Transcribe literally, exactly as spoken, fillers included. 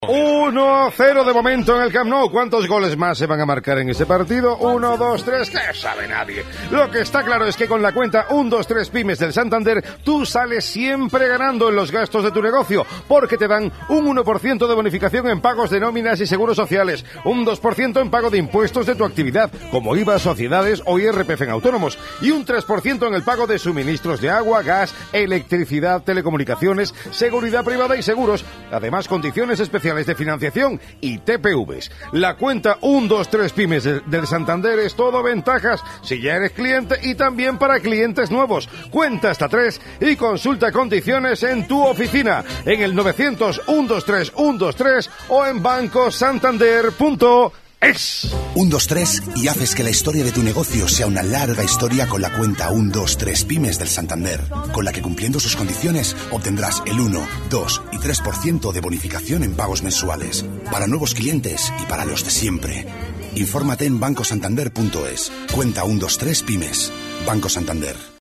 uno a cero de momento en el Camp Nou. ¿Cuántos goles más se van a marcar en ese partido? uno, dos, tres, ¿qué sabe nadie? Lo que está claro es que con la cuenta uno, dos, tres Pymes del Santander, tú sales siempre ganando en los gastos de tu negocio, porque te dan un uno por ciento de bonificación en pagos de nóminas y seguros sociales, un dos por ciento en pago de impuestos de tu actividad, como I V A, sociedades o I R P F en autónomos, y un tres por ciento en el pago de suministros de agua, gas, electricidad, telecomunicaciones, seguridad privada y seguros, además condiciones especiales de financiación y T P Vs. La cuenta uno, dos, tres Pymes de, del Santander es todo ventajas si ya eres cliente y también para clientes nuevos. Cuenta hasta tres y consulta condiciones en tu oficina en el novecientos, uno, dos, tres, uno, dos, tres o en banco santander punto es. uno, dos, tres y haces que la historia de tu negocio sea una larga historia con la cuenta uno, dos, tres Pymes del Santander, con la que cumpliendo sus condiciones obtendrás el uno, dos y tres por ciento de bonificación en pagos mensuales, para nuevos clientes y para los de siempre. Infórmate en banco santander punto es. Cuenta uno, dos, tres Pymes. Banco Santander.